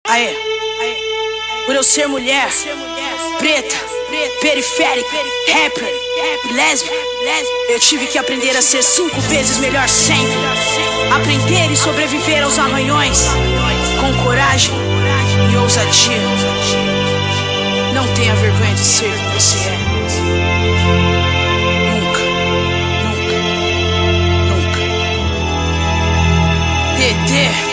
Aê, por eu ser mulher, preta, periférica, rapper, lésbica, eu tive que aprender a ser 5 vezes melhor sempre. Aprender e sobreviver aos arranhões com coragem e ousadia. Não tenha vergonha de ser quem você é. Nunca, nunca, nunca. TT.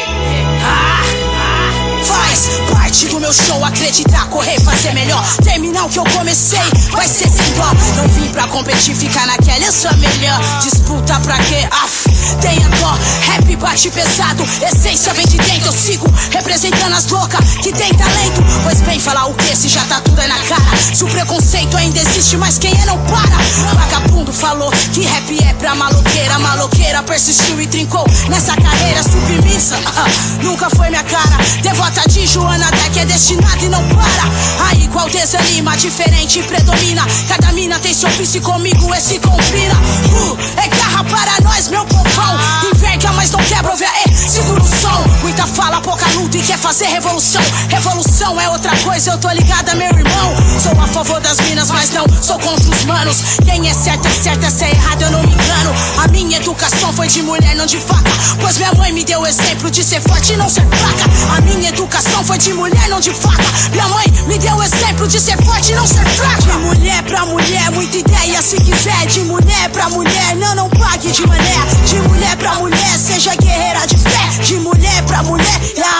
Faz parte do meu show, acreditar, correr, fazer melhor. Terminar o que eu comecei, vai ser sem dó. Não vim pra competir, ficar naquela, eu sou melhor. Disputa pra quê? Tenha dó. Rap bate pesado, essência vem de dentro. Eu sigo representando as loucas que tem talento. Pois bem, falar o que se já tá tudo aí na cara? Se o preconceito ainda existe, mas quem é não para. Vagabundo falou que rap é pra maloqueira. Maloqueira persistiu e trincou nessa carreira submissa. Nunca foi minha cara. Devota de Joana até que é destinada e não para. Aí qual desanima, diferente predomina. Cada mina tem seu ofício e comigo esse combina. É garra para nós, meu povão. Enverga, mas não quebra, ouve aí, segura o som. Muita fala, pouca luta e quer fazer revolução. Revolução é outra coisa, eu tô ligada, meu irmão. Sou a favor das minas, mas não sou contra os manos. Quem é certo, se é errado, eu não me engano. A minha educação foi de mulher, não de faca. Pois minha mãe me deu o exemplo de ser forte e não ser fraca. A minha educação foi de mulher, não de faca. Minha mãe me deu o exemplo de ser forte e não ser fraca. De mulher pra mulher, muita ideia se quiser. De mulher pra mulher, não pague de mané. De mulher pra mulher, seja guerreira de fé. De mulher pra mulher,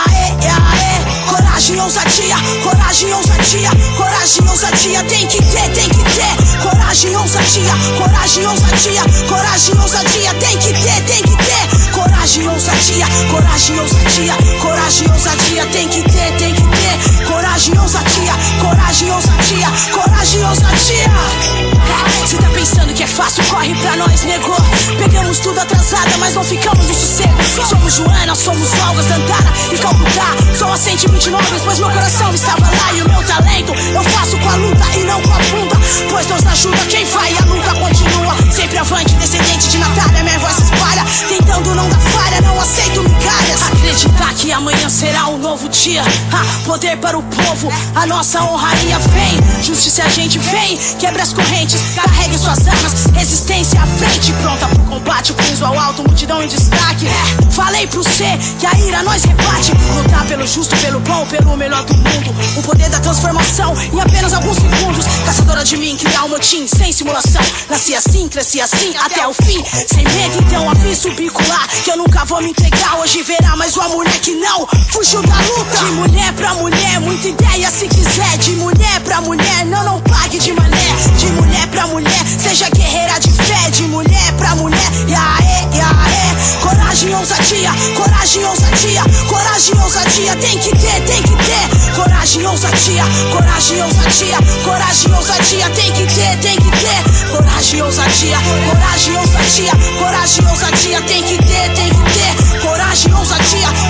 coragem, ousadia, coragem, ousadia, coragem, ousadia, tem que ter, coragem, ousadia, coragem, ousadia, coragem, ousadia, tem que ter, coragem, ousadia, coragem, ousadia, coragem, ousadia, tem que ter, coragem, ousadia, coragem, ousadia, coragem, ousadia. Cê tá pensando que é fácil, corre pra nós, nego. Pegamos tudo atrasada, mas não ficamos no sossego. Somos Joana, somos Olgas, Dantara e Calcutá. Sou a 129, pois meu coração estava lá. E o meu talento eu faço com a luta e não com a bunda. Pois Deus ajuda quem vai e a luta continua. Sempre avante, descendente de Natália, minha voz se espalha. Tentando não dar falha, não aceito migalhas. Acreditar que amanhã será um novo dia. Poder para o povo, a nossa honraria vem. Justiça a gente vem, quebra as correntes, carregue suas armas, resistência à frente. Pronta pro combate, o visual alto, multidão em destaque. Falei pro C que a ira nós rebate. Lutar pelo justo, pelo bom, pelo melhor do mundo. O poder da transformação em apenas alguns segundos. Caçadora de mim, criar um motim sem simulação. Nasci assim, cresci assim, até o fim. Sem medo, então aviso bicular que eu nunca vou me entregar. Hoje verá mais uma mulher que não fugiu da luta. De mulher pra mulher, muita ideia se quiser. De mulher pra mulher, não pague de mané. De mulher pra mulher, seja guerreira de fé. De mulher pra mulher, coragem, ousadia, coragem, ousadia, coragem, ousadia, tem que ter, coragem, ousadia, coragem, ousadia, coragem, ousadia, tem que ter, coragem, ousadia, coragem, ousadia, coragem, ousadia, tem que ter, coragem, ousadia,